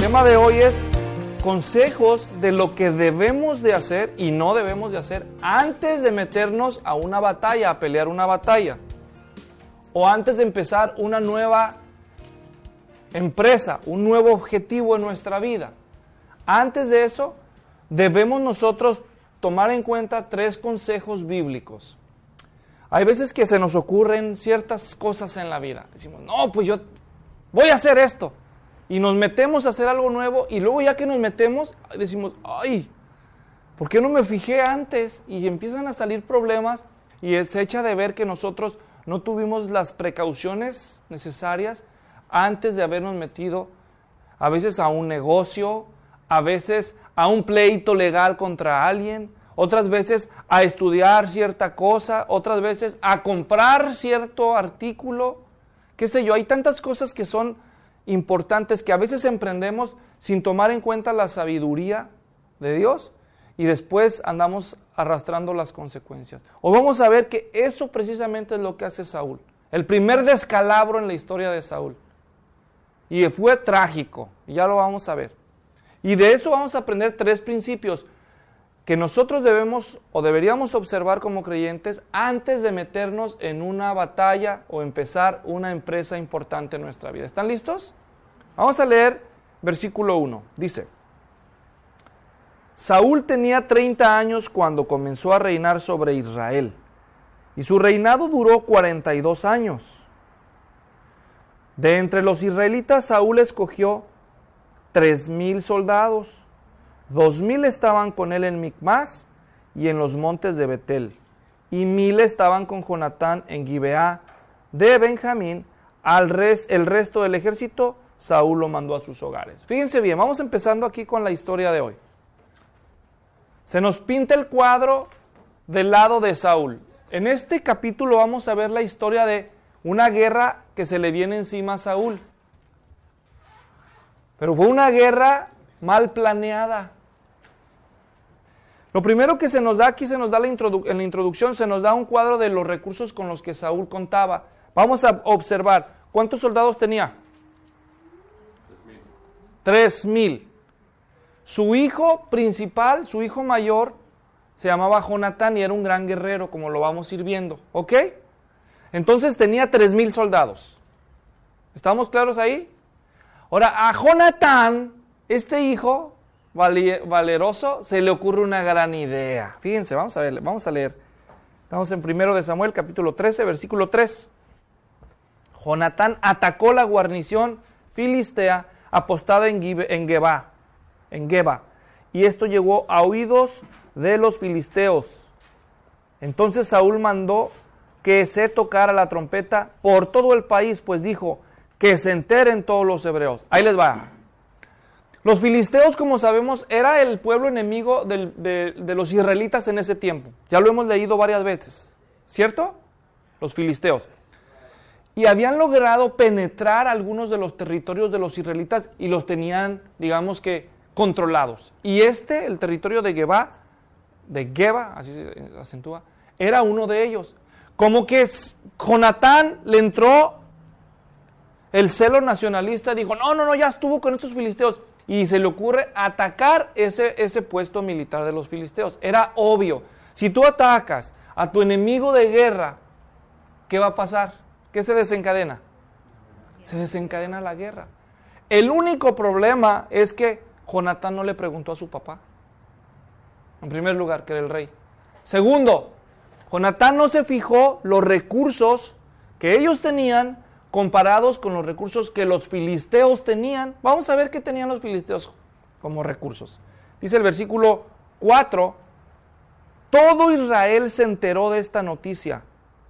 tema de hoy es consejos de lo que debemos de hacer y no debemos de hacer antes de meternos a una batalla, a pelear una batalla. O antes de empezar una nueva empresa, un nuevo objetivo en nuestra vida. Antes de eso, debemos nosotros tomar en cuenta 3 consejos bíblicos. Hay veces que se nos ocurren ciertas cosas en la vida. Decimos, no, pues yo voy a hacer esto. Y nos metemos a hacer algo nuevo y luego ya que nos metemos, decimos, ay, ¿por qué no me fijé antes? Y empiezan a salir problemas y se echa de ver que nosotros no tuvimos las precauciones necesarias antes de habernos metido a veces a un negocio, a veces a un pleito legal contra alguien, otras veces a estudiar cierta cosa, otras veces a comprar cierto artículo, qué sé yo. Hay tantas cosas que son importantes que a veces emprendemos sin tomar en cuenta la sabiduría de Dios y después andamos arrastrando las consecuencias. Hoy vamos a ver que eso precisamente es lo que hace Saúl. El primer descalabro en la historia de Saúl. Y fue trágico, y ya lo vamos a ver. Y de eso vamos a aprender 3 principios que nosotros debemos o deberíamos observar como creyentes antes de meternos en una batalla o empezar una empresa importante en nuestra vida. ¿Están listos? Vamos a leer versículo 1. Dice, Saúl tenía 30 años cuando comenzó a reinar sobre Israel, y su reinado duró 42 años. De entre los israelitas, Saúl escogió 3,000 soldados. 2,000 estaban con él en Micmas y en los montes de Betel, y 1,000 estaban con Jonatán en Gibeá de Benjamín. El resto del ejército, Saúl lo mandó a sus hogares. Fíjense bien, vamos empezando aquí con la historia de hoy. Se nos pinta el cuadro del lado de Saúl. En este capítulo vamos a ver la historia de una guerra que se le viene encima a Saúl. Pero fue una guerra mal planeada. Lo primero que se nos da aquí, en la introducción, se nos da un cuadro de los recursos con los que Saúl contaba. Vamos a observar, ¿cuántos soldados tenía? 3,000. Su hijo principal, su hijo mayor, se llamaba Jonatán y era un gran guerrero, como lo vamos a ir viendo, ¿ok? Entonces tenía 3,000 soldados. ¿Estamos claros ahí? Ahora, a Jonatán, este hijo valeroso, se le ocurre una gran idea. Fíjense, vamos a leer. Estamos en 1 de Samuel, capítulo 13, versículo 3. Jonatán atacó la guarnición filistea apostada en Geba, y esto llegó a oídos de los filisteos. Entonces Saúl mandó que se tocara la trompeta por todo el país, pues dijo, que se enteren todos los hebreos. Ahí les va. Los filisteos, como sabemos, era el pueblo enemigo de los israelitas en ese tiempo. Ya lo hemos leído varias veces, ¿cierto? Los filisteos. Y habían logrado penetrar algunos de los territorios de los israelitas y los tenían, digamos que, controlados. Y el territorio de Geba, así se acentúa, era uno de ellos. Como que Jonatán le entró el celo nacionalista, dijo, no, ya estuvo con estos filisteos. Y se le ocurre atacar ese puesto militar de los filisteos. Era obvio. Si tú atacas a tu enemigo de guerra, ¿qué va a pasar? ¿Qué se desencadena? Se desencadena la guerra. El único problema es que Jonatán no le preguntó a su papá. En primer lugar, que era el rey. Segundo, Jonatán no se fijó los recursos que ellos tenían comparados con los recursos que los filisteos tenían. Vamos a ver qué tenían los filisteos como recursos. Dice el versículo 4, todo Israel se enteró de esta noticia.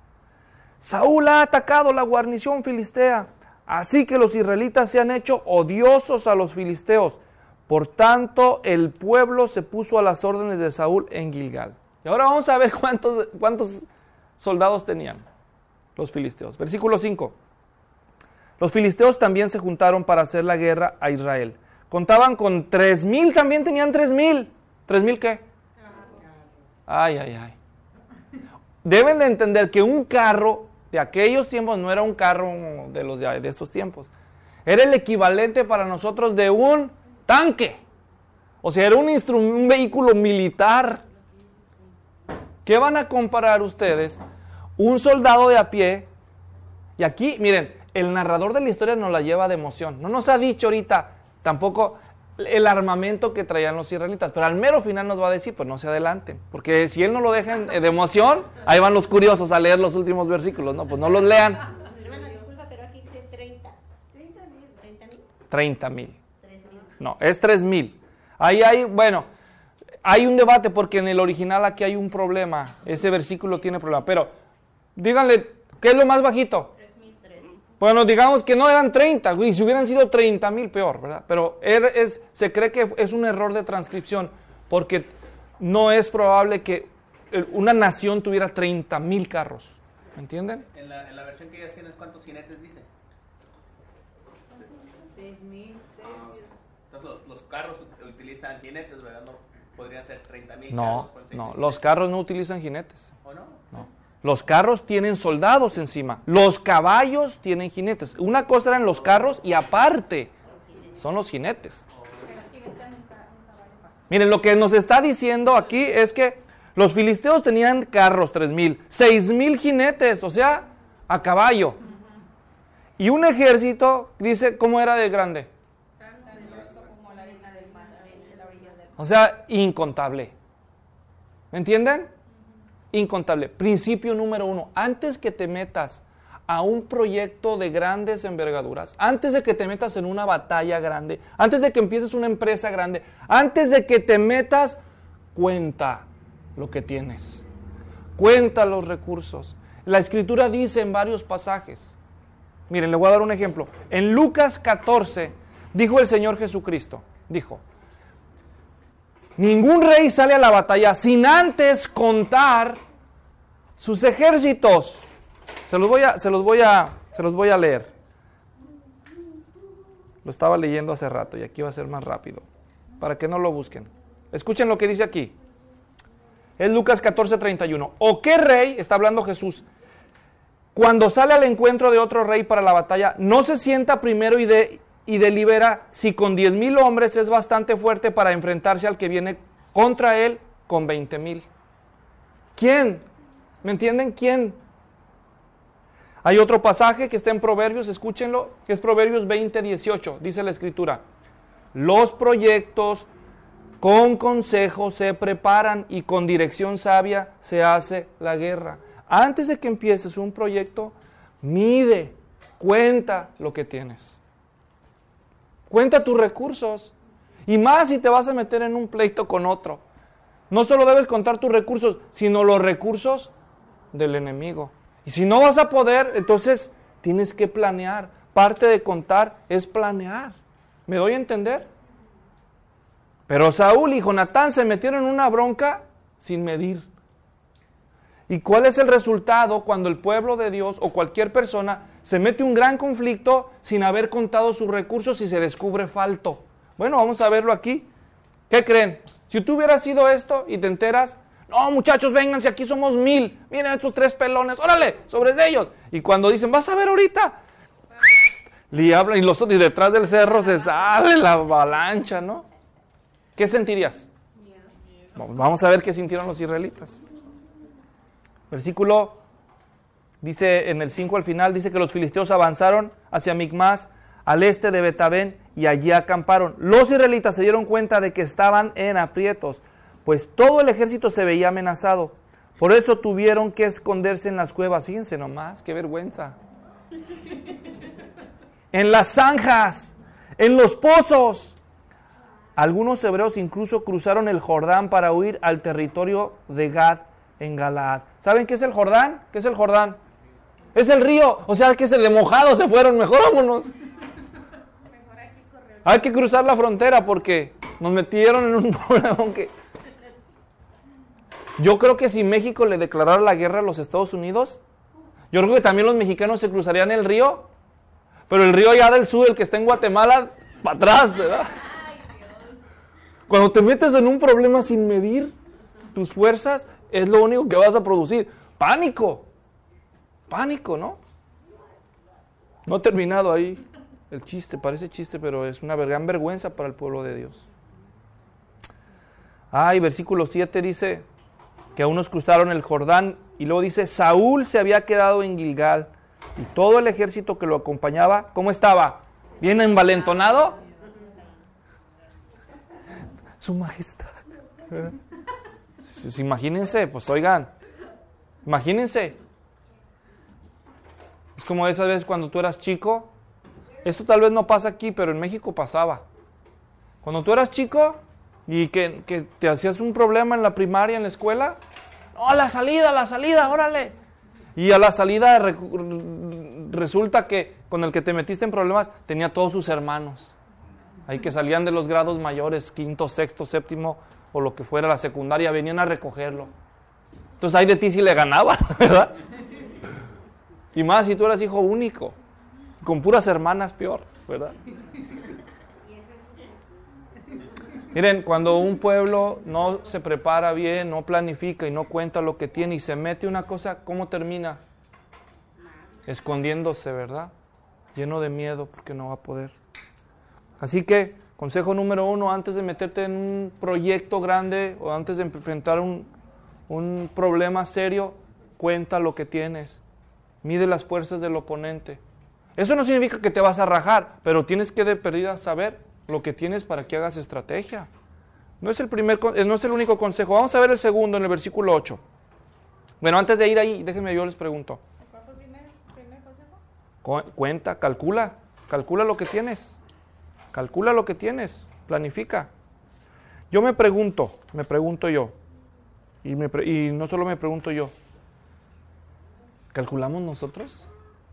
Saúl ha atacado la guarnición filistea, así que los israelitas se han hecho odiosos a los filisteos. Por tanto, el pueblo se puso a las órdenes de Saúl en Gilgal. Y ahora vamos a ver cuántos soldados tenían los filisteos. Versículo 5. Los filisteos también se juntaron para hacer la guerra a Israel. Contaban con 3,000, también tenían 3,000. ¿3,000 qué? Ay. Deben de entender que un carro de aquellos tiempos no era un carro de estos tiempos. Era el equivalente para nosotros de un tanque. O sea, era un vehículo militar. ¿Qué van a comparar ustedes? Un soldado de a pie. Y aquí, miren, el narrador de la historia nos la lleva de emoción. No nos ha dicho ahorita tampoco el armamento que traían los israelitas, pero al mero final nos va a decir, pues no se adelanten, porque si él no lo deja de emoción, ahí van los curiosos a leer los últimos versículos, no, pues no los lean. Hermana, disculpa, pero aquí dice 30. 30,000. No, es 3,000. Ahí hay, bueno, hay un debate porque en el original aquí hay un problema, ese versículo tiene problema, pero díganle, ¿qué es lo más bajito? Bueno, digamos que no eran 30, y si hubieran sido 30,000, peor, ¿verdad? Pero se cree que es un error de transcripción, porque no es probable que una nación tuviera 30,000 carros, ¿me entienden? En la versión que ellas tienes, ¿cuántos jinetes dice? 6,000. Entonces los carros utilizan jinetes, ¿verdad? No podrían ser 30,000 No, carros. no, los carros no utilizan jinetes. ¿O no? No. Los carros tienen soldados encima. Los caballos tienen jinetes. Una cosa eran los carros y aparte son los jinetes. Miren, lo que nos está diciendo aquí es que los filisteos tenían carros 3,000, 6,000 jinetes, o sea, a caballo. Y un ejército, dice, ¿cómo era de grande? O sea, incontable. ¿Me entienden? Incontable. Principio número 1. Antes que te metas a un proyecto de grandes envergaduras, antes de que te metas en una batalla grande, antes de que empieces una empresa grande, antes de que te metas, cuenta lo que tienes. Cuenta los recursos. La Escritura dice en varios pasajes. Miren, le voy a dar un ejemplo. En Lucas 14, dijo el Señor Jesucristo, dijo, ningún rey sale a la batalla sin antes contar sus ejércitos. Se los voy a leer. Lo estaba leyendo hace rato y aquí va a ser más rápido, para que no lo busquen. Escuchen lo que dice aquí. Es Lucas 14:31. ¿O qué rey, está hablando Jesús, cuando sale al encuentro de otro rey para la batalla, no se sienta primero y delibera si con 10,000 hombres es bastante fuerte para enfrentarse al que viene contra él con 20,000? ¿Quién? ¿Me entienden? ¿Quién? Hay otro pasaje que está en Proverbios, escúchenlo, que es Proverbios 20:18. Dice la Escritura, los proyectos con consejo se preparan y con dirección sabia se hace la guerra. Antes de que empieces un proyecto, mide, cuenta lo que tienes. Cuenta tus recursos. Y más si te vas a meter en un pleito con otro. No solo debes contar tus recursos, sino los recursos del enemigo. Y si no vas a poder, entonces tienes que planear. Parte de contar es planear. ¿Me doy a entender? Pero Saúl y Jonatán se metieron en una bronca sin medir. ¿Y cuál es el resultado cuando el pueblo de Dios o cualquier persona se mete en un gran conflicto sin haber contado sus recursos y se descubre falto? Bueno, vamos a verlo aquí. ¿Qué creen? Si tú hubieras sido esto y te enteras, no muchachos, vénganse, aquí somos 1,000. Miren estos 3 pelones, órale, sobre ellos. Y cuando dicen, vas a ver ahorita, le hablan y detrás del cerro se sale la avalancha, ¿no? ¿Qué sentirías? Vamos a ver qué sintieron los israelitas. Versículo, dice en el 5 al final, dice que los filisteos avanzaron hacia Micmas, al este de Betabén, y allí acamparon. Los israelitas se dieron cuenta de que estaban en aprietos, pues todo el ejército se veía amenazado. Por eso tuvieron que esconderse en las cuevas. Fíjense nomás, qué vergüenza. En las zanjas, en los pozos. Algunos hebreos incluso cruzaron el Jordán para huir al territorio de Gad en Galaad. ¿Saben qué es el Jordán? ¿Qué es el Jordán? Es el río, o sea que de mojado se fueron, mejor vámonos. Hay que cruzar la frontera porque nos metieron en un problema que... Yo creo que si México le declarara la guerra a los Estados Unidos, yo creo que también los mexicanos se cruzarían el río, pero el río allá del sur, el que está en Guatemala, para atrás, ¿verdad? Cuando te metes en un problema sin medir tus fuerzas, es lo único que vas a producir. Pánico. Pánico, ¿no? No he terminado ahí. el chiste, parece chiste, pero es una gran vergüenza para el pueblo de Dios. Y versículo 7 dice que unos cruzaron el Jordán y luego dice, Saúl se había quedado en Gilgal y todo el ejército que lo acompañaba, ¿cómo estaba? ¿Bien envalentonado? Su majestad. Imagínense, pues oigan, imagínense. Es como esa vez cuando tú eras chico. Esto tal vez no pasa aquí, pero en México pasaba. Cuando tú eras chico y que te hacías un problema en la primaria, en la escuela, ¡oh, la salida, órale! Y a la salida resulta que con el que te metiste en problemas tenía todos sus hermanos. Ahí que salían de los grados mayores, 5º, 6º, 7º, o lo que fuera, la secundaria, venían a recogerlo. Entonces ahí de ti sí le ganaba, ¿verdad? Y más si tú eras hijo único, con puras hermanas peor, ¿verdad? Miren, cuando un pueblo no se prepara bien, no planifica y no cuenta lo que tiene y se mete una cosa, ¿cómo termina? Escondiéndose, ¿verdad? Lleno de miedo porque no va a poder. Así que, consejo número 1, antes de meterte en un proyecto grande o antes de enfrentar un problema serio, cuenta lo que tienes. Mide las fuerzas del oponente. Eso no significa que te vas a rajar, pero tienes que de perdida saber lo que tienes para que hagas estrategia. No es el único consejo. Vamos a ver el segundo en el versículo 8. Bueno, antes de ir ahí, déjenme yo les pregunto. ¿Cuál fue el primer consejo? Cuenta, calcula lo que tienes. Calcula lo que tienes, planifica. Yo me pregunto yo, y no solo me pregunto yo, ¿calculamos nosotros?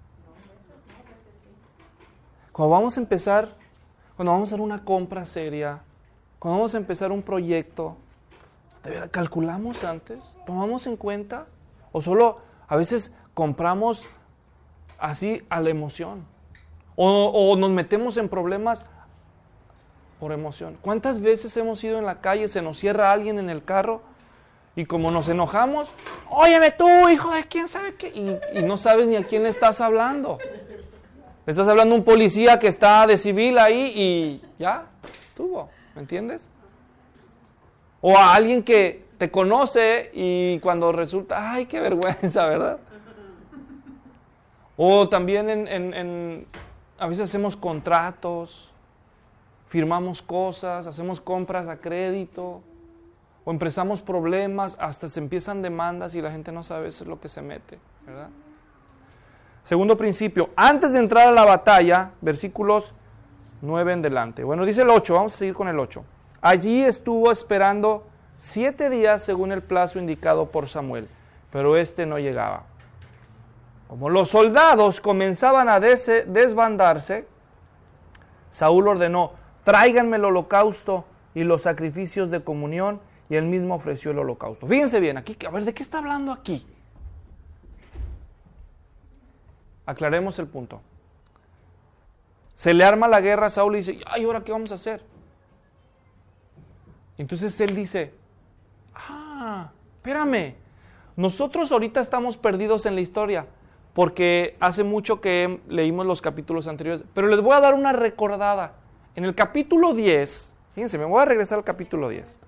Cuando vamos a empezar, cuando vamos a hacer una compra seria, cuando vamos a empezar un proyecto, ¿de verdad calculamos antes? ¿Tomamos en cuenta? ¿O solo a veces compramos así a la emoción? ¿O nos metemos en problemas por emoción? ¿Cuántas veces hemos ido en la calle, se nos cierra alguien en el carro y como nos enojamos, óyeme tú, hijo de quién sabe qué, y no sabes ni a quién le estás hablando? Le estás hablando a un policía que está de civil ahí y ya, estuvo, ¿me entiendes? O a alguien que te conoce y cuando resulta, ay, qué vergüenza, ¿verdad? O también a veces hacemos contratos, firmamos cosas, hacemos compras a crédito, o empezamos problemas, hasta se empiezan demandas y la gente no sabe eso es lo que se mete, ¿verdad? Segundo principio, antes de entrar a la batalla, versículos 9 en delante. Bueno, dice el 8, vamos a seguir con el 8. Allí estuvo esperando 7 días según el plazo indicado por Samuel, pero este no llegaba. Como los soldados comenzaban a desbandarse, Saúl ordenó, tráiganme el holocausto y los sacrificios de comunión, y él mismo ofreció el holocausto. Fíjense bien, aquí, a ver, ¿de qué está hablando aquí? Aclaremos el punto. Se le arma la guerra a Saúl y dice, ay, ¿ahora qué vamos a hacer? Entonces él dice, espérame, nosotros ahorita estamos perdidos en la historia, porque hace mucho que leímos los capítulos anteriores, pero les voy a dar una recordada. En el capítulo 10, fíjense, me voy a regresar al capítulo 10.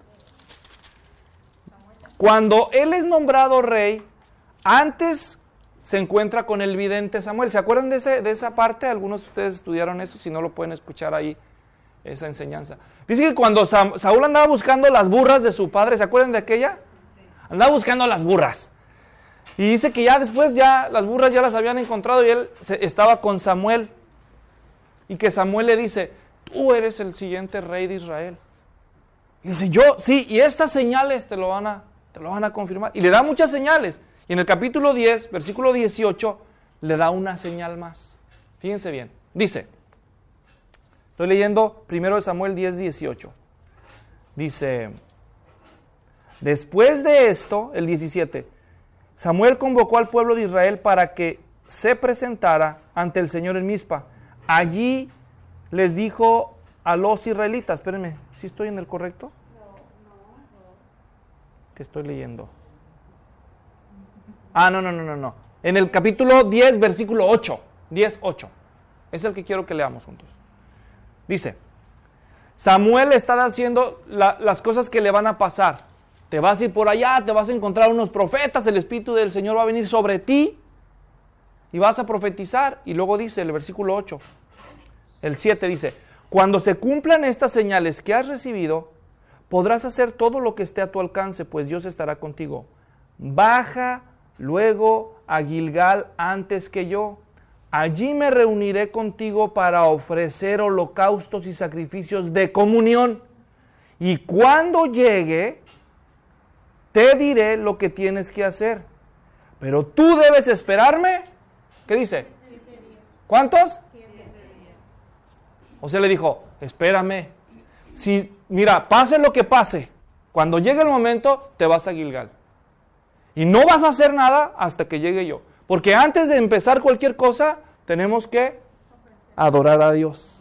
Cuando él es nombrado rey, antes se encuentra con el vidente Samuel. ¿Se acuerdan de esa parte? Algunos de ustedes estudiaron eso, si no lo pueden escuchar ahí, esa enseñanza. Dice que cuando Saúl andaba buscando las burras de su padre, ¿se acuerdan de aquella? Andaba buscando las burras. Y dice que ya después las burras ya las habían encontrado y él estaba con Samuel. Y que Samuel le dice, tú eres el siguiente rey de Israel. Y dice, yo, sí, y estas señales te lo van a confirmar. Y le da muchas señales. Y en el capítulo 10, versículo 18, le da una señal más. Fíjense bien. Dice, estoy leyendo 1 Samuel 10, 18. Dice, después de esto, el 17, Samuel convocó al pueblo de Israel para que se presentara ante el Señor en Mizpa. Allí les dijo a los israelitas, espérenme, ¿sí estoy en el correcto? ¿Qué estoy leyendo? No. En el capítulo 10, versículo 8. 10, 8. Es el que quiero que leamos juntos. Dice, Samuel está haciendo las cosas que le van a pasar. Te vas a ir por allá, te vas a encontrar unos profetas, el Espíritu del Señor va a venir sobre ti y vas a profetizar. Y luego dice el versículo 8, el 7 dice, cuando se cumplan estas señales que has recibido, podrás hacer todo lo que esté a tu alcance, pues Dios estará contigo. Baja luego a Gilgal antes que yo. Allí me reuniré contigo para ofrecer holocaustos y sacrificios de comunión. Y cuando llegue, te diré lo que tienes que hacer. Pero tú debes esperarme. ¿Qué dice? 7 días. ¿Cuántos? 7 días. O sea, le dijo, espérame. Si, mira, pase lo que pase, cuando llegue el momento, te vas a Gilgal. Y no vas a hacer nada hasta que llegue yo. Porque antes de empezar cualquier cosa, tenemos que adorar a Dios.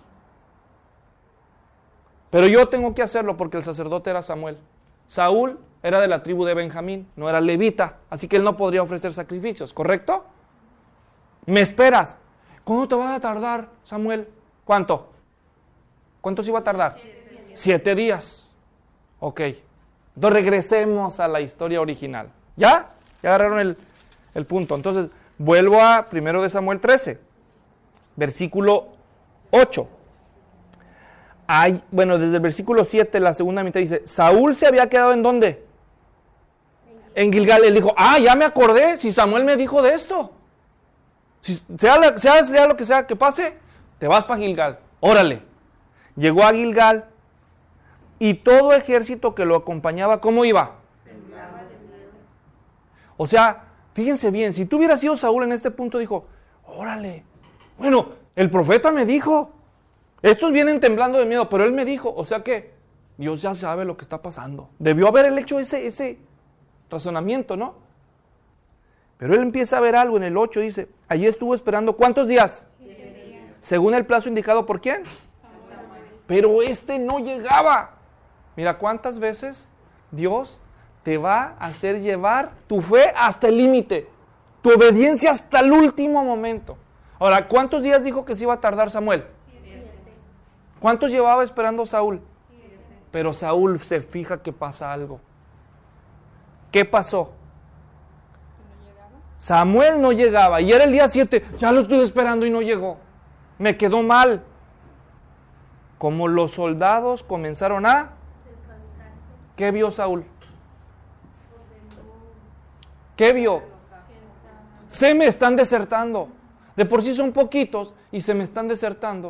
Pero yo tengo que hacerlo porque el sacerdote era Samuel. Saúl era de la tribu de Benjamín, no era levita, así que él no podría ofrecer sacrificios, ¿correcto? ¿Me esperas? ¿Cuándo te vas a tardar, Samuel? ¿Cuánto? ¿Cuánto se iba a tardar? 7 días. Ok. Entonces regresemos a la historia original. ¿Ya? Ya agarraron el punto. Entonces, vuelvo a 1 de Samuel 13, versículo 8. Desde el versículo 7, la segunda mitad dice, Saúl se había quedado ¿en dónde? En Gilgal. Él dijo, ya me acordé, si Samuel me dijo de esto. Si sea lo que sea que pase, te vas para Gilgal. Órale. Llegó a Gilgal y todo ejército que lo acompañaba, ¿cómo iba? O sea, fíjense bien, si tú hubieras sido Saúl en este punto, dijo, órale, bueno, el profeta me dijo, estos vienen temblando de miedo, pero él me dijo, o sea que Dios ya sabe lo que está pasando. Debió haber él hecho ese razonamiento, ¿no? Pero él empieza a ver algo en el 8, dice, allí estuvo esperando, ¿cuántos días? 7 días. Según el plazo indicado, ¿por quién? Pero no llegaba. Mira, ¿cuántas veces Dios te va a hacer llevar tu fe hasta el límite? Tu obediencia hasta el último momento. Ahora, ¿cuántos días dijo que se iba a tardar Samuel? 7. ¿Cuántos llevaba esperando Saúl? 7. Pero Saúl se fija que pasa algo. ¿Qué pasó? ¿No llegaba? Samuel no llegaba y era el día 7. Ya lo estoy esperando y no llegó. Me quedó mal. Como los soldados comenzaron a... ¿Qué vio Saúl? ¿Qué vio? Se me están desertando. De por sí son poquitos y se me están desertando.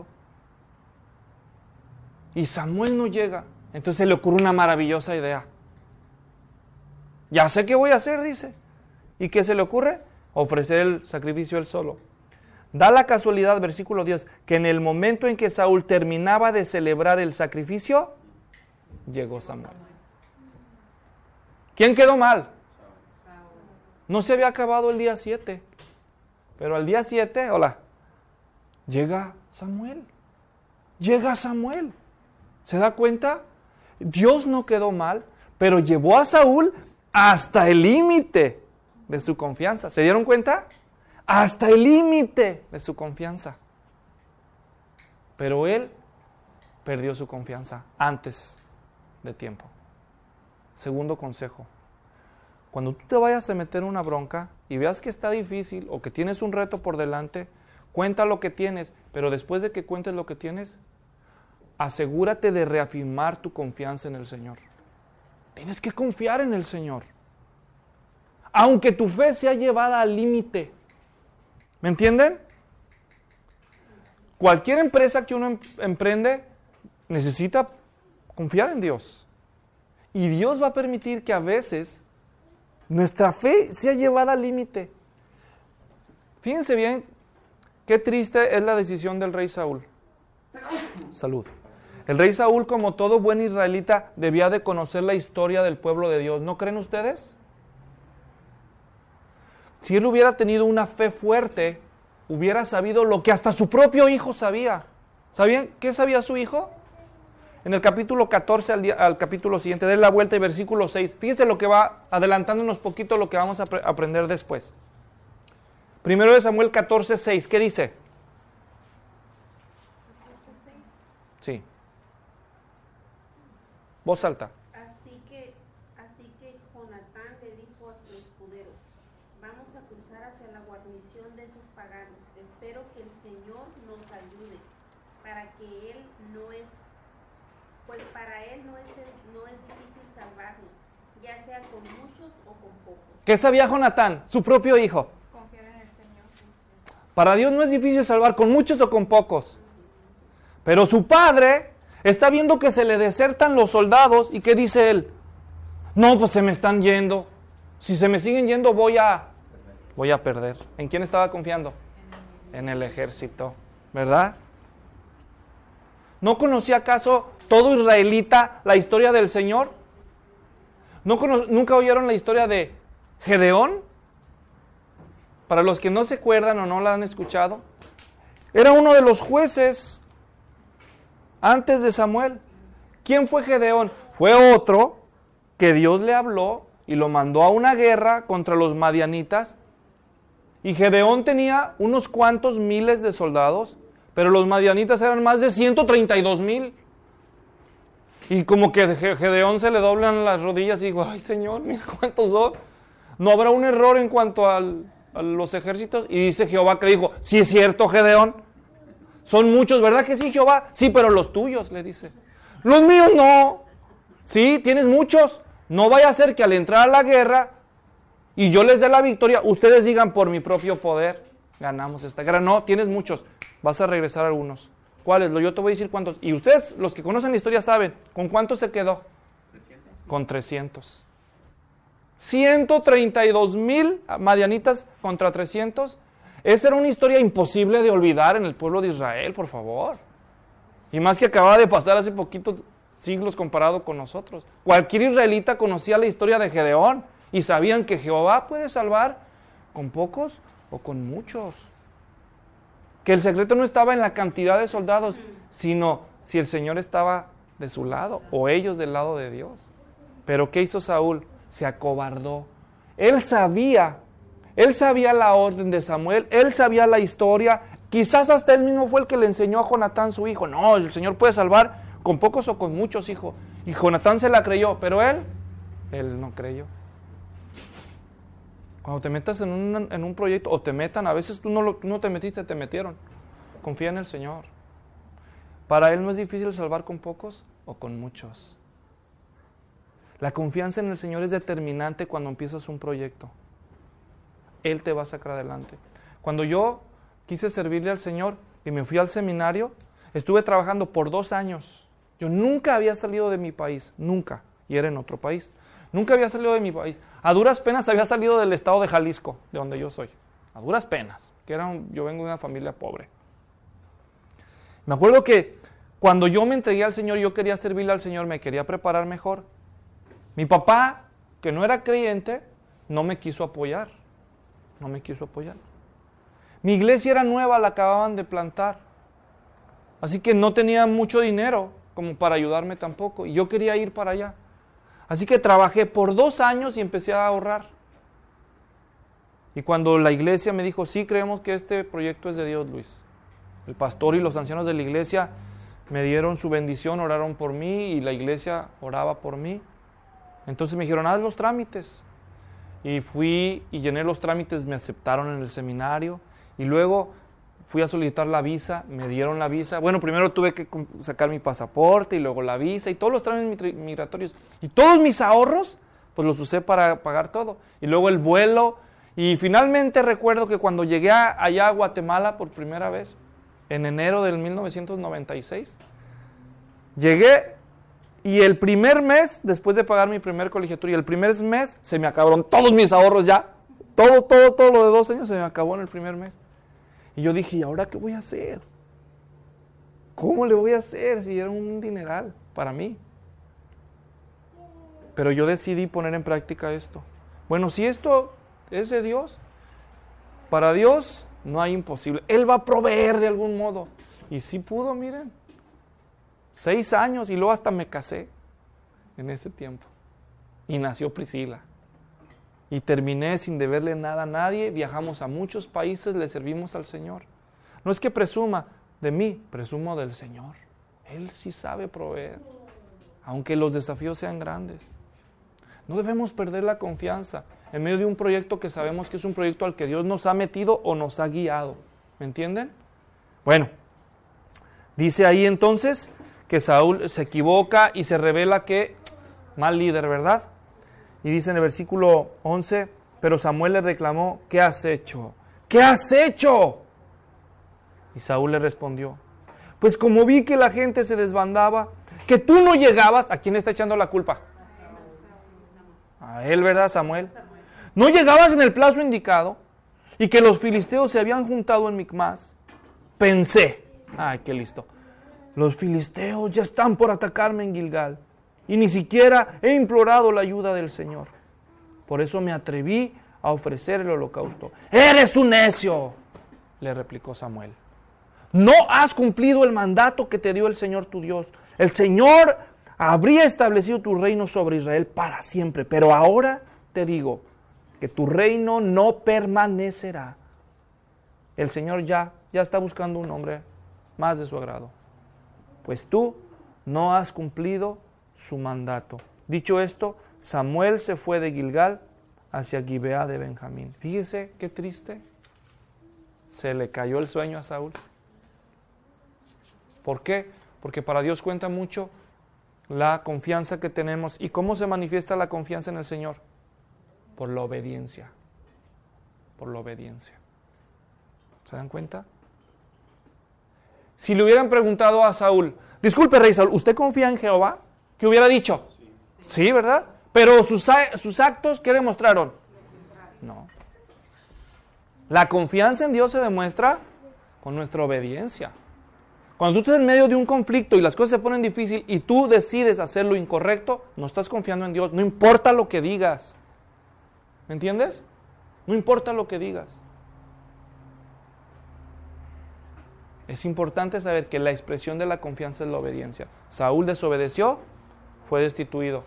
Y Samuel no llega. Entonces se le ocurre una maravillosa idea. Ya sé qué voy a hacer, dice. ¿Y qué se le ocurre? Ofrecer el sacrificio él solo. Da la casualidad, versículo 10, que en el momento en que Saúl terminaba de celebrar el sacrificio, llegó Samuel. ¿Quién quedó mal? No se había acabado el día 7, pero al día 7, llega Samuel. Llega Samuel. ¿Se da cuenta? Dios no quedó mal, pero llevó a Saúl hasta el límite de su confianza. ¿Se dieron cuenta? Hasta el límite de su confianza. Pero él perdió su confianza antes de tiempo. Segundo consejo. Cuando tú te vayas a meter en una bronca y veas que está difícil o que tienes un reto por delante, cuenta lo que tienes, pero después de que cuentes lo que tienes, asegúrate de reafirmar tu confianza en el Señor. Tienes que confiar en el Señor. Aunque tu fe sea llevada al límite. ¿Me entienden? Cualquier empresa que uno emprende necesita confiar en Dios. Y Dios va a permitir que a veces nuestra fe sea llevada al límite. Fíjense bien, qué triste es la decisión del rey Saúl. Salud. El rey Saúl, como todo buen israelita, debía de conocer la historia del pueblo de Dios. ¿No creen ustedes? Si él hubiera tenido una fe fuerte, hubiera sabido lo que hasta su propio hijo sabía. ¿Sabían qué sabía su hijo? En el capítulo 14 al capítulo siguiente, den la vuelta y versículo 6. Fíjense lo que va adelantándonos poquito lo que vamos a aprender después. 1 de Samuel 14, 6. ¿Qué dice? Sí. Voz alta. Así que Jonatán le dijo a su escudero: vamos a cruzar hacia la guarnición de esos paganos. Espero que el Señor nos ayude, para que él no es, pues para él no es difícil salvarnos, ya sea con muchos o con pocos. ¿Qué sabía Jonatán? Su propio hijo. Confiar en el Señor. Para Dios no es difícil salvar con muchos o con pocos. Pero su padre está viendo que se le desertan los soldados y ¿qué dice él? No, pues se me están yendo. Si se me siguen yendo voy a perder. ¿En quién estaba confiando? En el ejército, ¿verdad? ¿No conocía acaso todo israelita la historia del Señor? ¿Nunca oyeron la historia de Gedeón? Para los que no se acuerdan o no la han escuchado, era uno de los jueces antes de Samuel. ¿Quién fue Gedeón? Fue otro que Dios le habló y lo mandó a una guerra contra los madianitas. Y Gedeón tenía unos cuantos miles de soldados, pero los madianitas eran más de 132,000. Y como que Gedeón se le doblan las rodillas y dijo, ay Señor, mira cuántos son. ¿No habrá un error en cuanto a los ejércitos? Y dice Jehová que le dijo, sí es cierto Gedeón, son muchos, ¿verdad que sí Jehová? Sí, pero los tuyos, le dice. Los míos no. Sí, tienes muchos. No vaya a ser que al entrar a la guerra y yo les dé la victoria, ustedes digan por mi propio poder, ganamos esta guerra. No, tienes muchos, vas a regresar a algunos. ¿Cuáles? Yo te voy a decir cuántos. Y ustedes, los que conocen la historia, saben, ¿con cuántos se quedó? 300. Con 300. 132,000 madianitas contra 300. Esa era una historia imposible de olvidar en el pueblo de Israel, por favor. Y más que acababa de pasar hace poquitos siglos comparado con nosotros. Cualquier israelita conocía la historia de Gedeón y sabían que Jehová puede salvar con pocos o con muchos. Que el secreto no estaba en la cantidad de soldados, sino si el Señor estaba de su lado o ellos del lado de Dios. Pero ¿qué hizo Saúl? Se acobardó. Él sabía la orden de Samuel, él sabía la historia, quizás hasta él mismo fue el que le enseñó a Jonatán su hijo. No, el Señor puede salvar con pocos o con muchos, hijo. Y Jonatán se la creyó, pero él no creyó. Cuando te metas en un proyecto, o te metan, a veces tú no te metiste, te metieron. Confía en el Señor. Para Él no es difícil salvar con pocos o con muchos. La confianza en el Señor es determinante cuando empiezas un proyecto. Él te va a sacar adelante. Cuando yo quise servirle al Señor y me fui al seminario, estuve trabajando por 2 años. Yo nunca había salido de mi país, nunca, y era en otro país. Nunca había salido de mi país. A duras penas había salido del estado de Jalisco, de donde yo soy. A duras penas, yo vengo de una familia pobre. Me acuerdo que cuando yo me entregué al Señor, yo quería servirle al Señor, me quería preparar mejor. Mi papá, que no era creyente, no me quiso apoyar. No me quiso apoyar. Mi iglesia era nueva, la acababan de plantar. Así que no tenía mucho dinero como para ayudarme tampoco. Y yo quería ir para allá. Así que trabajé por 2 años y empecé a ahorrar. Y cuando la iglesia me dijo, sí, creemos que este proyecto es de Dios, Luis. El pastor y los ancianos de la iglesia me dieron su bendición, oraron por mí y la iglesia oraba por mí. Entonces me dijeron, haz los trámites. Y fui y llené los trámites, me aceptaron en el seminario. Y luego fui a solicitar la visa, me dieron la visa. Bueno, primero tuve que sacar mi pasaporte y luego la visa y todos los trámites migratorios. Y todos mis ahorros, pues los usé para pagar todo. Y luego el vuelo. Y finalmente recuerdo que cuando llegué allá a Guatemala por primera vez, en enero del 1996, llegué y el primer mes, después de pagar mi primer colegiatura, y el primer mes se me acabaron todos mis ahorros ya. Todo lo de 2 años se me acabó en el primer mes. Y yo dije, ¿y ahora qué voy a hacer? ¿Cómo le voy a hacer si era un dineral para mí? Pero yo decidí poner en práctica esto. Bueno, si esto es de Dios, para Dios no hay imposible. Él va a proveer de algún modo. Y sí pudo, miren. 6 años y luego hasta me casé en ese tiempo. Y nació Priscila. Y terminé sin deberle nada a nadie, viajamos a muchos países, le servimos al Señor. No es que presuma de mí, presumo del Señor. Él sí sabe proveer, aunque los desafíos sean grandes. No debemos perder la confianza en medio de un proyecto que sabemos que es un proyecto al que Dios nos ha metido o nos ha guiado. ¿Me entienden? Bueno, dice ahí entonces que Saúl se equivoca y se revela que mal líder, ¿verdad? Y dice en el versículo 11, pero Samuel le reclamó, ¿qué has hecho? ¿Qué has hecho? Y Saúl le respondió, pues como vi que la gente se desbandaba, que tú no llegabas, ¿a quién está echando la culpa? A él, ¿verdad, Samuel? No llegabas en el plazo indicado y que los filisteos se habían juntado en Micmas. Pensé, ay, qué listo, los filisteos ya están por atacarme en Gilgal y ni siquiera he implorado la ayuda del Señor. Por eso me atreví a ofrecer el holocausto. ¡Eres un necio!, le replicó Samuel. No has cumplido el mandato que te dio el Señor tu Dios. El Señor habría establecido tu reino sobre Israel para siempre, pero ahora te digo que tu reino no permanecerá. El Señor ya está buscando un hombre más de su agrado, pues tú no has cumplido su mandato. Dicho esto, Samuel se fue de Gilgal hacia Gibeá de Benjamín. Fíjese qué triste. Se le cayó el sueño a Saúl. ¿Por qué? Porque para Dios cuenta mucho la confianza que tenemos. ¿Y cómo se manifiesta la confianza en el Señor? Por la obediencia. Por la obediencia. ¿Se dan cuenta? Si le hubieran preguntado a Saúl, disculpe, rey Saúl, ¿usted confía en Jehová? ¿Qué hubiera dicho? Sí, ¿verdad? Pero sus actos, ¿qué demostraron? No. La confianza en Dios se demuestra con nuestra obediencia. Cuando tú estás en medio de un conflicto y las cosas se ponen difíciles y tú decides hacer lo incorrecto, no estás confiando en Dios, no importa lo que digas. ¿Me entiendes? No importa lo que digas. Es importante saber que la expresión de la confianza es la obediencia. Saúl desobedeció, fue destituido.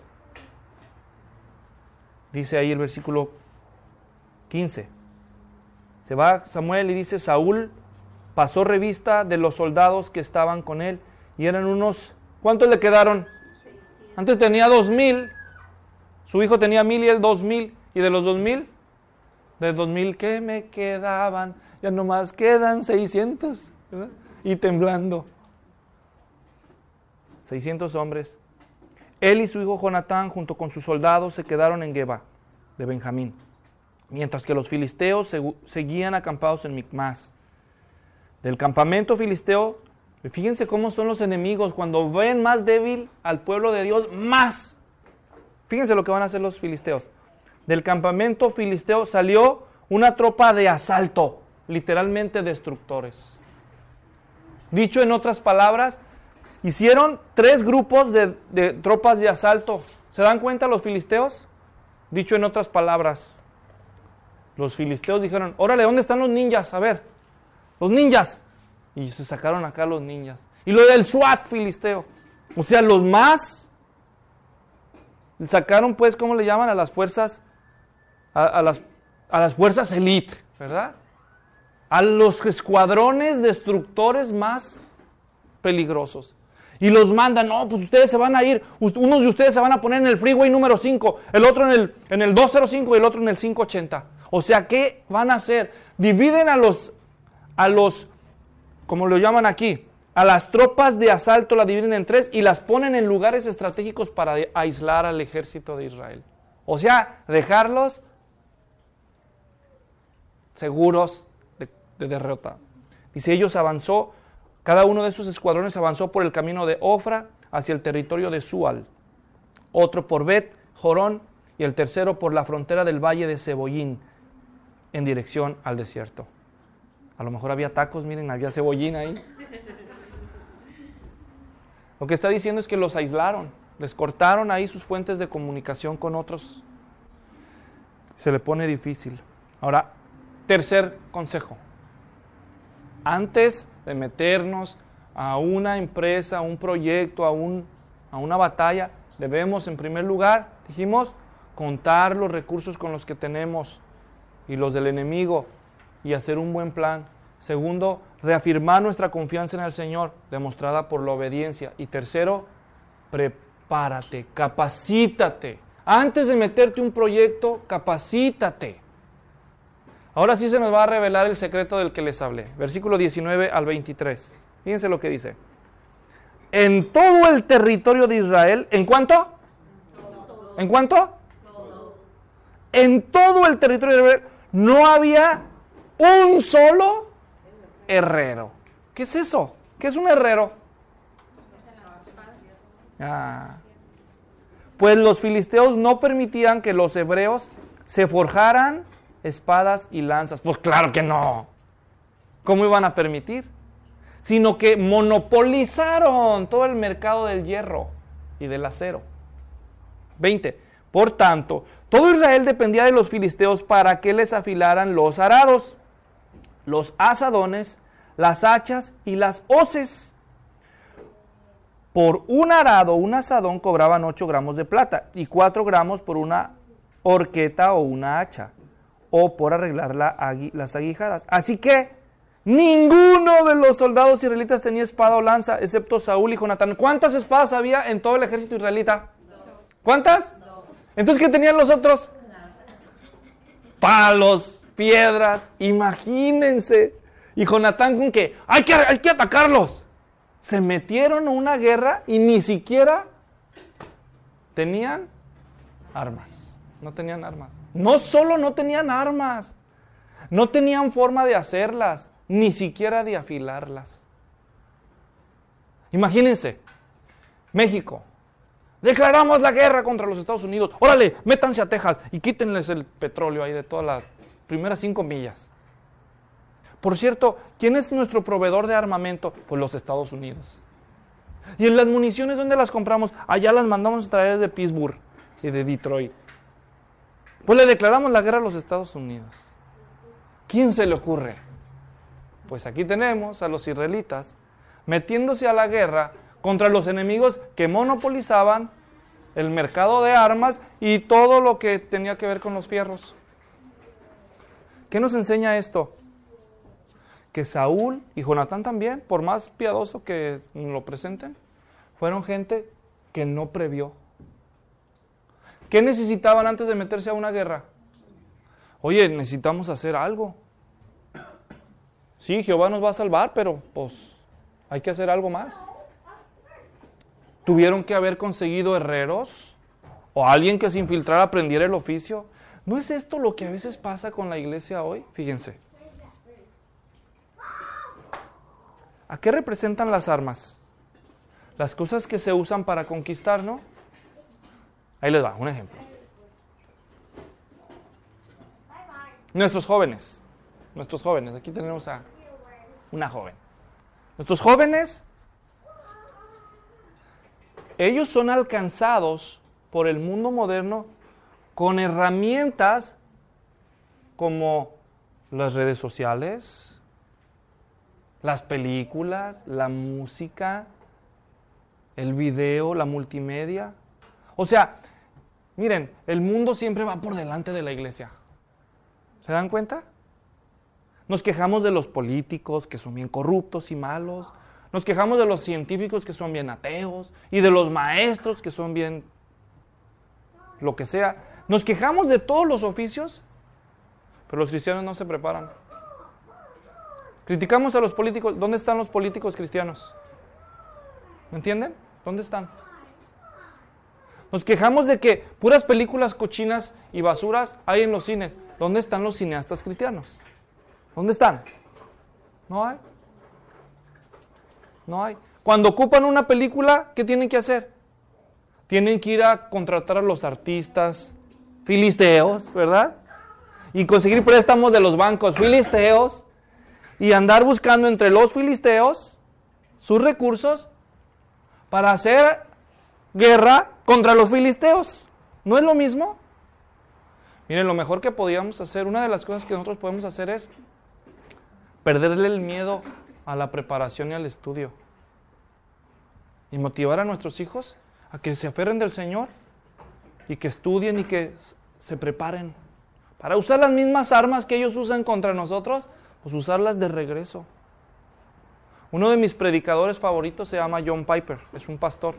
Dice ahí el versículo 15. Se va Samuel y dice, Saúl pasó revista de los soldados que estaban con él y eran unos, ¿cuántos le quedaron? 600. Antes tenía 2,000, su hijo tenía 1,000 y él 2,000, y de los 2,000, de 2,000 ¿qué me quedaban? Ya nomás quedan 600, ¿verdad? Y temblando. 600 hombres. Él y su hijo Jonatán, junto con sus soldados, se quedaron en Geba de Benjamín, mientras que los filisteos seguían acampados en Micmas. Del campamento filisteo, fíjense cómo son los enemigos, cuando ven más débil al pueblo de Dios, más. Fíjense lo que van a hacer los filisteos. Del campamento filisteo salió una tropa de asalto, literalmente destructores. Dicho en otras palabras, hicieron 3 grupos de tropas de asalto. ¿Se dan cuenta los filisteos? Dicho en otras palabras, los filisteos dijeron, órale, ¿dónde están los ninjas? A ver, los ninjas. Y se sacaron acá los ninjas. Y lo del SWAT filisteo. O sea, los más sacaron, pues, ¿cómo le llaman? A las fuerzas, a las fuerzas elite, ¿verdad? A los escuadrones destructores más peligrosos. Y los mandan, no, pues ustedes se van a ir, unos de ustedes se van a poner en el freeway número 5, el otro en el 205 y el otro en el 580. O sea, ¿qué van a hacer? Dividen a los, como lo llaman aquí, a las tropas de asalto, la dividen en 3 y las ponen en lugares estratégicos para aislar al ejército de Israel. O sea, dejarlos seguros de derrota. Dice, ellos avanzó, cada uno de esos escuadrones avanzó por el camino de Ofra hacia el territorio de Sual, otro por Bet Jorón y el tercero por la frontera del valle de Cebollín en dirección al desierto. A lo mejor había tacos, miren, había cebollín ahí. Lo que está diciendo es que los aislaron, les cortaron ahí sus fuentes de comunicación con otros. Se le pone difícil. Ahora, tercer consejo. Antes de meternos a una empresa, a un proyecto, a una batalla, debemos en primer lugar, dijimos, contar los recursos con los que tenemos y los del enemigo y hacer un buen plan Segundo, reafirmar nuestra confianza en el Señor, demostrada por la obediencia. Y tercero, prepárate, capacítate. Antes de meterte un proyecto, capacítate. Ahora sí se nos va a revelar el secreto del que les hablé. Versículo 19 al 23. Fíjense lo que dice. En todo el territorio de Israel, ¿en cuánto? ¿En cuánto? En todo el territorio de Israel no había un solo herrero. ¿Qué es eso? ¿Qué es un herrero? Pues los filisteos no permitían que los hebreos se forjaran espadas y lanzas. Pues claro que no. ¿Cómo iban a permitir? Sino que monopolizaron todo el mercado del hierro y del acero. 20. Por tanto, todo Israel dependía de los filisteos para que les afilaran los arados, los azadones, las hachas y las hoces. Por un arado, un azadón cobraban 8 gramos de plata y 4 gramos por una horqueta o una hacha, o por arreglar las aguijadas. Así que ninguno de los soldados israelitas tenía espada o lanza, excepto Saúl y Jonatán. ¿Cuántas espadas había en todo el ejército israelita? ¿Cuántas? Entonces, ¿qué tenían los otros? Palos, piedras, imagínense. Y Jonatán con que hay que atacarlos. Se metieron a una guerra y ni siquiera tenían armas. No tenían armas. No solo no tenían armas, no tenían forma de hacerlas, ni siquiera de afilarlas. Imagínense, México, declaramos la guerra contra los Estados Unidos. Órale, métanse a Texas y quítenles el petróleo ahí de todas las primeras 5 millas. Por cierto, ¿quién es nuestro proveedor de armamento? Pues los Estados Unidos. ¿Y en las municiones dónde las compramos? Allá las mandamos a traer de Pittsburgh y de Detroit. Pues le declaramos la guerra a los Estados Unidos. ¿Quién se le ocurre? Pues aquí tenemos a los israelitas metiéndose a la guerra contra los enemigos que monopolizaban el mercado de armas y todo lo que tenía que ver con los fierros. ¿Qué nos enseña esto? Que Saúl y Jonatán también, por más piadoso que lo presenten, fueron gente que no previó. ¿Qué necesitaban antes de meterse a una guerra? Oye, necesitamos hacer algo. Sí, Jehová nos va a salvar, pero pues hay que hacer algo más. Tuvieron que haber conseguido herreros o alguien que se infiltrara, aprendiera el oficio. ¿No es esto lo que a veces pasa con la iglesia hoy? Fíjense. ¿A qué representan las armas? Las cosas que se usan para conquistar, ¿no? Ahí les va, un ejemplo. Nuestros jóvenes, aquí tenemos a una joven. Nuestros jóvenes, ellos son alcanzados por el mundo moderno con herramientas como las redes sociales, las películas, la música, el video, la multimedia. O sea, miren, el mundo siempre va por delante de la iglesia. ¿Se dan cuenta? Nos quejamos de los políticos que son bien corruptos y malos. Nos quejamos de los científicos que son bien ateos. Y de los maestros que son bien lo que sea. Nos quejamos de todos los oficios, pero los cristianos no se preparan. Criticamos a los políticos. ¿Dónde están los políticos cristianos? ¿Me entienden? ¿Dónde están? Nos quejamos de que puras películas cochinas y basuras hay en los cines. ¿Dónde están los cineastas cristianos? ¿Dónde están? No hay. No hay. Cuando ocupan una película, ¿qué tienen que hacer? Tienen que ir a contratar a los artistas filisteos, ¿verdad? Y conseguir préstamos de los bancos filisteos y andar buscando entre los filisteos sus recursos para hacer guerra contra los filisteos. ¿No es lo mismo? Miren, lo mejor que podíamos hacer, una de las cosas que nosotros podemos hacer es perderle el miedo a la preparación y al estudio. Y motivar a nuestros hijos a que se aferren del Señor y que estudien y que se preparen para usar las mismas armas que ellos usan contra nosotros, pues usarlas de regreso. Uno de mis predicadores favoritos se llama John Piper, es un pastor.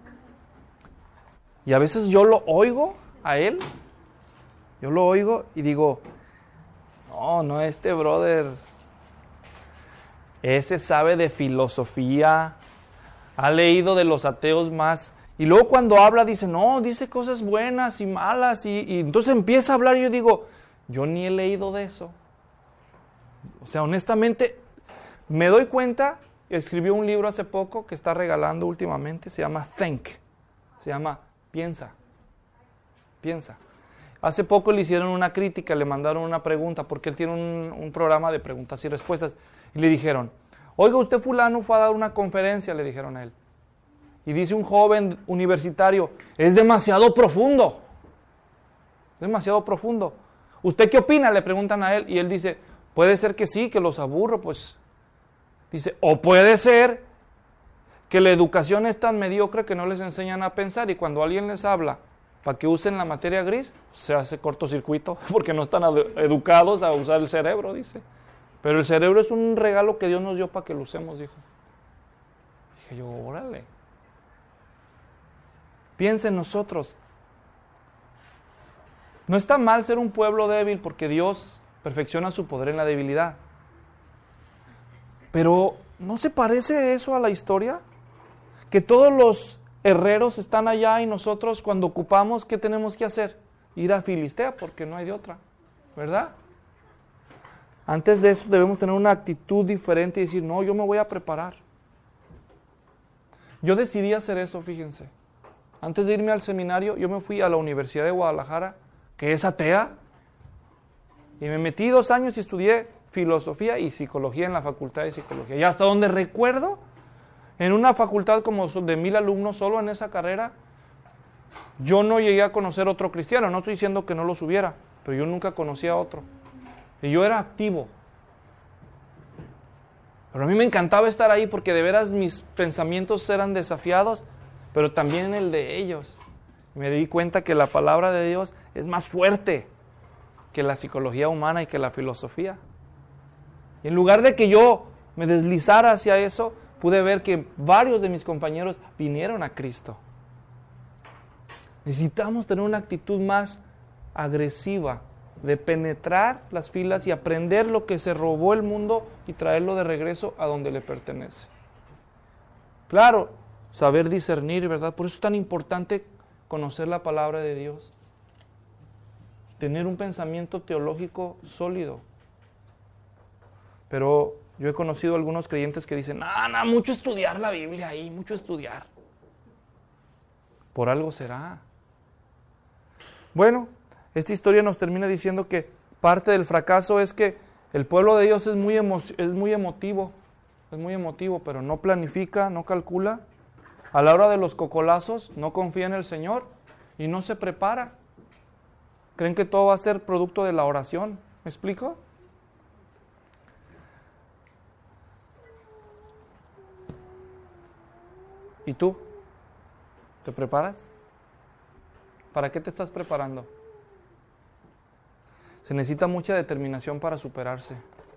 Y a veces yo lo oigo a él, yo lo oigo y digo, no, este brother, ese sabe de filosofía, ha leído de los ateos más. Y luego cuando habla dice, no, dice cosas buenas y malas. Y entonces empieza a hablar y yo digo, yo ni he leído de eso. O sea, honestamente, me doy cuenta, escribió un libro hace poco que está regalando últimamente, se llama Think, se llama Piensa. Hace poco le hicieron una crítica, le mandaron una pregunta, porque él tiene un programa de preguntas y respuestas. Y le dijeron, oiga, usted fulano fue a dar una conferencia, le dijeron a él. Y dice un joven universitario, es demasiado profundo. Demasiado profundo. ¿Usted qué opina? Le preguntan a él. Y él dice, puede ser que sí, que los aburro, pues. Dice, o puede ser que la educación es tan mediocre que no les enseñan a pensar. Y cuando alguien les habla para que usen la materia gris, se hace cortocircuito, porque no están educados a usar el cerebro, dice. Pero el cerebro es un regalo que Dios nos dio para que lo usemos, dijo. Dije yo, órale. Piensa en nosotros. No está mal ser un pueblo débil porque Dios perfecciona su poder en la debilidad. Pero, ¿no se parece eso a la historia? Que todos los herreros están allá y nosotros cuando ocupamos, ¿qué tenemos que hacer? Ir a Filistea porque no hay de otra, ¿verdad? Antes de eso debemos tener una actitud diferente y decir, no, yo me voy a preparar. Yo decidí hacer eso, fíjense. Antes de irme al seminario, yo me fui a la Universidad de Guadalajara, que es atea, y me metí 2 años y estudié filosofía y psicología en la Facultad de Psicología. Y hasta donde recuerdo, en una facultad como de 1000 alumnos solo en esa carrera, yo no llegué a conocer otro cristiano. No estoy diciendo que no los hubiera, pero yo nunca conocí a otro. Y yo era activo. Pero a mí me encantaba estar ahí porque de veras mis pensamientos eran desafiados, pero también el de ellos. Y me di cuenta que la palabra de Dios es más fuerte que la psicología humana y que la filosofía. Y en lugar de que yo me deslizara hacia eso, pude ver que varios de mis compañeros vinieron a Cristo. Necesitamos tener una actitud más agresiva de penetrar las filas y aprender lo que se robó el mundo y traerlo de regreso a donde le pertenece. Claro, saber discernir, ¿verdad? Por eso es tan importante conocer la palabra de Dios. Tener un pensamiento teológico sólido. Pero yo he conocido algunos creyentes que dicen, mucho estudiar la Biblia ahí, mucho estudiar. Por algo será. Bueno, esta historia nos termina diciendo que parte del fracaso es que el pueblo de Dios es muy emotivo, pero no planifica, no calcula. A la hora de los cocolazos no confía en el Señor y no se prepara. Creen que todo va a ser producto de la oración. ¿Me explico? ¿Y tú? ¿Te preparas? ¿Para qué te estás preparando? Se necesita mucha determinación para superarse.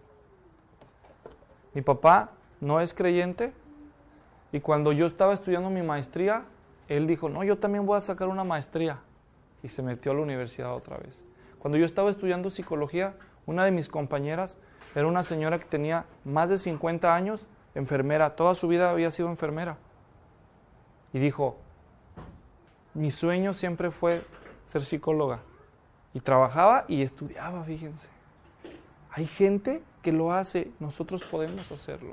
Mi papá no es creyente y cuando yo estaba estudiando mi maestría, él dijo, no, yo también voy a sacar una maestría. Y se metió a la universidad otra vez. Cuando yo estaba estudiando psicología, una de mis compañeras era una señora que tenía más de 50 años, enfermera, toda su vida había sido enfermera. Y dijo, mi sueño siempre fue ser psicóloga. Y trabajaba y estudiaba, fíjense. Hay gente que lo hace, nosotros podemos hacerlo.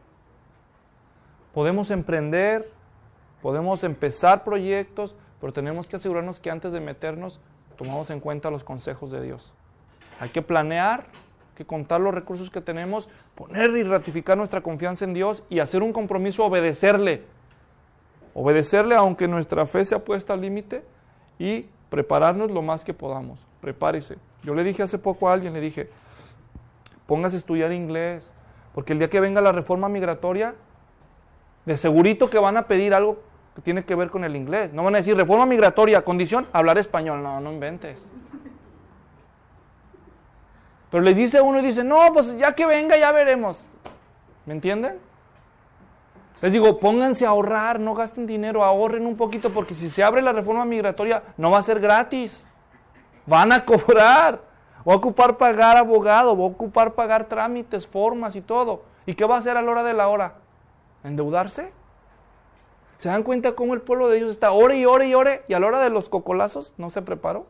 Podemos emprender, podemos empezar proyectos, pero tenemos que asegurarnos que antes de meternos, tomamos en cuenta los consejos de Dios. Hay que planear, hay que contar los recursos que tenemos, poner y ratificar nuestra confianza en Dios y hacer un compromiso, obedecerle. Obedecerle aunque nuestra fe sea puesta al límite y prepararnos lo más que podamos. Prepárese. Yo le dije hace poco a alguien, le dije, póngase a estudiar inglés, porque el día que venga la reforma migratoria, de segurito que van a pedir algo que tiene que ver con el inglés. No van a decir, reforma migratoria, condición, hablar español. No inventes. Pero les dice uno y dice, no, pues ya que venga ya veremos. ¿Me entienden? Les digo, pónganse a ahorrar, no gasten dinero, ahorren un poquito, porque si se abre la reforma migratoria no va a ser gratis. Van a cobrar. Va a ocupar pagar abogado, va a ocupar pagar trámites, formas y todo. ¿Y qué va a hacer a la hora de la hora? ¿Endeudarse? ¿Se dan cuenta cómo el pueblo de Dios está ore y ore y ore y a la hora de los cocolazos no se preparó?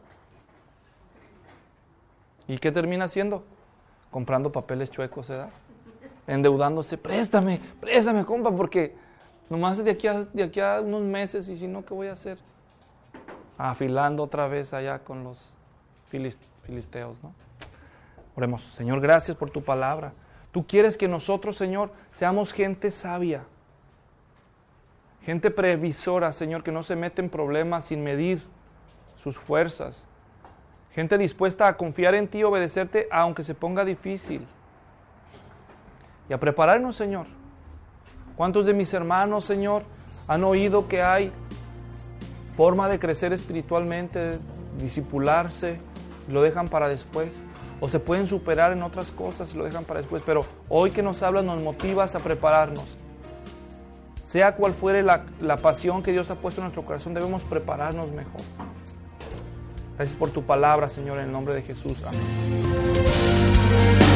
¿Y qué termina haciendo? Comprando papeles chuecos, ¿verdad? Endeudándose, préstame, compa, porque nomás de aquí a unos meses, y si no, ¿qué voy a hacer? Afilando otra vez allá con los filisteos, ¿no? Oremos. Señor, gracias por tu palabra. Tú quieres que nosotros, Señor, seamos gente sabia, gente previsora, Señor, que no se mete en problemas sin medir sus fuerzas, gente dispuesta a confiar en ti y obedecerte aunque se ponga difícil, y a prepararnos, Señor. ¿Cuántos de mis hermanos, Señor, han oído que hay forma de crecer espiritualmente, de discipularse, y lo dejan para después? O se pueden superar en otras cosas y lo dejan para después. Pero hoy que nos hablas, nos motivas a prepararnos. Sea cual fuere la pasión que Dios ha puesto en nuestro corazón, debemos prepararnos mejor. Gracias por tu palabra, Señor, en el nombre de Jesús. Amén.